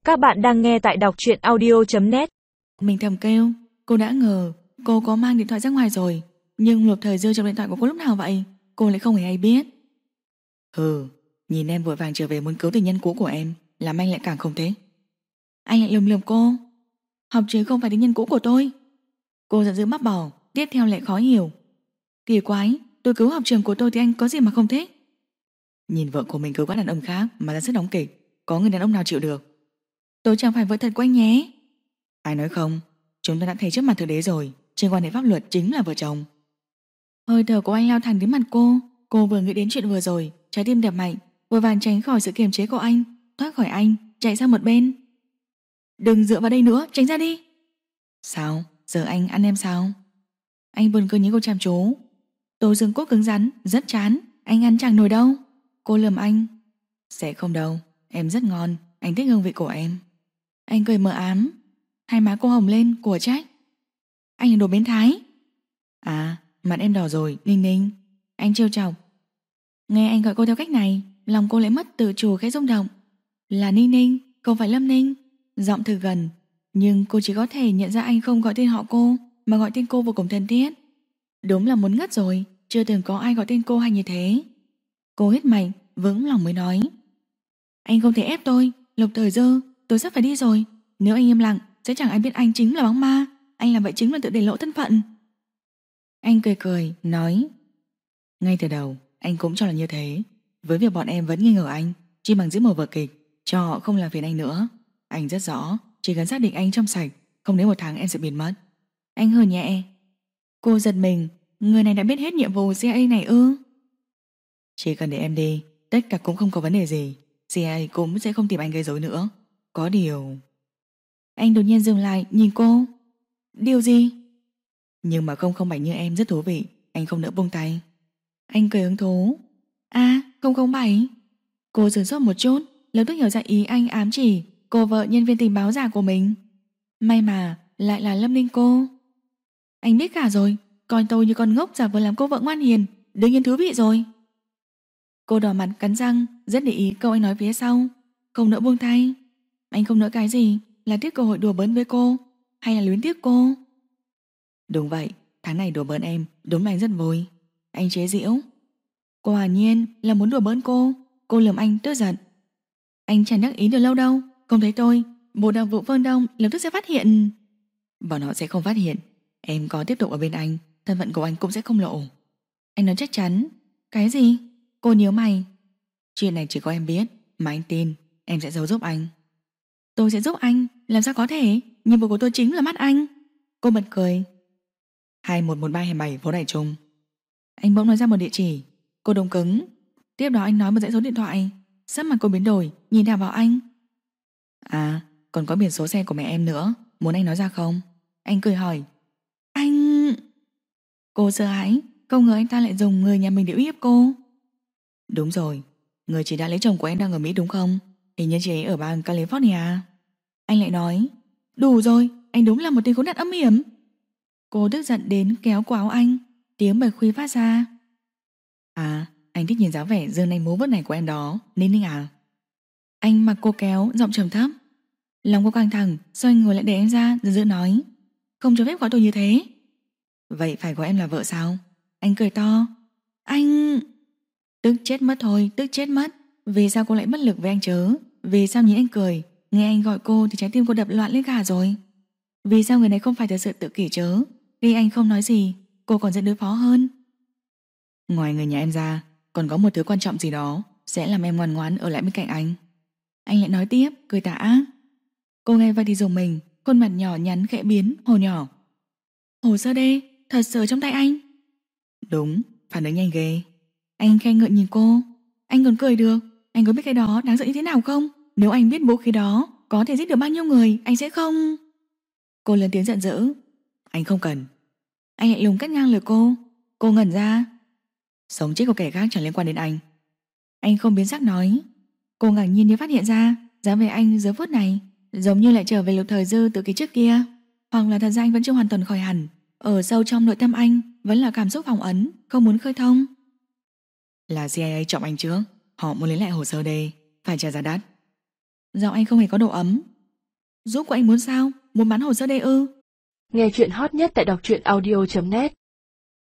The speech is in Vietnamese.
Các bạn đang nghe tại đọc truyện audio.net. Mình thầm kêu, cô đã ngờ cô có mang điện thoại ra ngoài rồi, nhưng Lục Thời Dư trong điện thoại của cô lúc nào vậy? Cô lại không hề hay biết. Nhìn em vội vàng trở về muốn cứu tình nhân cũ của em, làm anh lại càng không thích. Anh lại lườm lườm cô. Học chứ không phải tình nhân cũ của tôi. Cô giận dữ mắc bỏ, tiếp theo lại khó hiểu. Kỳ quái, tôi cứu học trường của tôi thì anh có gì mà không thích? Nhìn vợ của mình cứu các đàn ông khác mà ra sức đóng kịch, có người đàn ông nào chịu được? Tôi chẳng phải vợ thật của anh nhé. Ai nói không? Chúng ta đã thấy trước mặt thực đế rồi, trên quan hệ pháp luật chính là vợ chồng. Hơi thở của anh lao thẳng đến mặt cô vừa nghĩ đến chuyện vừa rồi, trái tim đập mạnh, vội vàng tránh khỏi sự kiềm chế của anh, thoát khỏi anh, chạy sang một bên. Đừng dựa vào đây nữa, tránh ra đi. Sao? Giờ anh ăn em sao? Anh buồn cười nhìn cô chăm chú. Tô Dương Quốc cứng rắn, rất chán, anh ăn chẳng nổi đâu. Cô lườm anh. Sẽ không đâu, em rất ngon, anh thích hương vị của em. Anh cười mờ ám. Hai má cô hồng lên, của trách. Anh là đồ biến thái. À, mặt em đỏ rồi, Ninh Ninh. Anh trêu chọc. Nghe anh gọi cô theo cách này, lòng cô lại mất tự chủ khẽ rung động. Là Ninh Ninh, không phải Lâm Ninh. Giọng thực gần, nhưng cô chỉ có thể nhận ra anh không gọi tên họ cô, mà gọi tên cô vô cùng thân thiết. Đúng là muốn ngất rồi, chưa từng có ai gọi tên cô hay như thế. Cô hít mạnh, vững lòng mới nói. Anh không thể ép tôi, Lục Thời Dư, tôi sắp phải đi rồi. Nếu anh im lặng, sẽ chẳng ai biết anh chính là bóng ma. Anh làm vậy chính là tự để lộ thân phận. Anh cười cười, nói. Ngay từ đầu, anh cũng cho là như thế. Với việc bọn em vẫn nghi ngờ anh, chỉ bằng diễn một vở kịch, cho họ không làm phiền anh nữa. Anh rất rõ, chỉ cần xác định anh trong sạch, không đến 1 tháng em sẽ biến mất. Anh hừ nhẹ. Cô giật mình, người này đã biết hết nhiệm vụ CIA này ư? Chỉ cần để em đi, tất cả cũng không có vấn đề gì. CIA cũng sẽ không tìm anh gây rối nữa. Có điều... Anh đột nhiên dừng lại nhìn cô. Điều gì? Nhưng mà 007 như em rất thú vị, anh không nỡ buông tay. Anh cười hứng thú. À, 007. Cô sửng sốt một chút, lập tức hiểu ra ý anh ám chỉ cô vợ nhân viên tình báo giả của mình. May mà lại là Lâm Ninh cô. Anh biết cả rồi, coi tôi như con ngốc giả vờ làm cô vợ ngoan hiền, đương nhiên thú vị rồi. Cô đỏ mặt cắn răng, rất để ý câu anh nói phía sau. Không nỡ buông tay. Anh không nỡ cái gì? Là tiếc cơ hội đùa bỡn với cô, hay là luyến tiếc cô? Đúng vậy, tháng này đùa bỡn em, đúng là anh rất vui. Anh chế giễu. Cô Hà Nhiên là muốn đùa bỡn cô lườm anh tức giận. Anh chẳng đắc ý được lâu đâu, không thấy tôi, bộ đặc vụ Phương Đông lập tức sẽ phát hiện. Bọn họ sẽ không phát hiện. Em có tiếp tục ở bên anh, thân phận của anh cũng sẽ không lộ. Anh nói chắc chắn. Cái gì? Cô nhíu mày. Chuyện này chỉ có em biết, mà anh tin em sẽ giấu giúp anh. Tôi sẽ giúp anh, làm sao có thể? Nhiệm vụ của tôi chính là mắt anh. Cô bật cười. 211327 phố Đại Trung. Anh bỗng nói ra một địa chỉ. Cô đông cứng. Tiếp đó anh nói một dãy số điện thoại. Sắc mặt cô biến đổi, nhìn thẳng vào anh. À, còn có biển số xe của mẹ em nữa, muốn anh nói ra không? Anh cười hỏi. Anh... Cô sợ hãi, không ngờ anh ta lại dùng người nhà mình để uy hiếp cô. Đúng rồi, người chị đã lấy chồng của em đang ở Mỹ đúng không? Hình như chị ấy ở bang California. Anh lại nói. Đủ rồi, anh đúng là một tên khốn nạn âm hiểm. Cô tức giận đến kéo cổ áo anh. Tiếng bật khuy phát ra. À, anh thích nhìn dáng vẻ dương nanh múa vớt này của em đó, Ninh Ninh à? Anh mặc cô kéo, giọng trầm thấp. Lòng cô căng thẳng, xoay người lại để anh ra, giận dữ nói. Không cho phép gọi tôi như thế. Vậy phải gọi em là vợ sao? Anh cười to. Anh... Tức chết mất thôi, tức chết mất. Vì sao cô lại bất lực với anh chớ? Vì sao nhìn anh cười, nghe anh gọi cô thì trái tim cô đập loạn lên cả rồi? Vì sao người này không phải thật sự tự kỷ chớ? Khi anh không nói gì, cô còn dễ đối phó hơn. Ngoài người nhà em ra, còn có một thứ quan trọng gì đó sẽ làm em ngoan ngoãn ở lại bên cạnh anh. Anh lại nói tiếp, cười tà ác. Cô nghe vậy thì dùng mình, khuôn mặt nhỏ nhắn khẽ biến, hồ nhỏ. Hồ sơ đê, thật sự trong tay anh. Đúng, phản ứng nhanh ghê. Anh khen ngợi nhìn cô. Anh còn cười được. Anh có biết cái đó đáng sợ như thế nào không? Nếu anh biết vũ khí đó có thể giết được bao nhiêu người, anh sẽ không... Cô lớn tiếng giận dữ. Anh không cần. Anh lại lùng cắt ngang lời cô. Cô ngẩn ra. Sống chết của kẻ khác chẳng liên quan đến anh. Anh không biến sắc nói. Cô ngạc nhiên như phát hiện ra dáng vẻ anh giờ phút này giống như lại trở về Lục Thời Dư từ kỳ trước kia. Hoặc là thật ra anh vẫn chưa hoàn toàn khỏi hẳn. Ở sâu trong nội tâm anh vẫn là cảm xúc phòng ấn, không muốn khơi thông. Là CIA chọn anh trước. Họ muốn lấy lại hồ sơ đây, phải trả giá đắt. Giọng anh không hề có độ ấm. Giúp của anh muốn sao? Muốn bán hồ sơ đây ư? Nghe chuyện hot nhất tại đọc truyện audio.net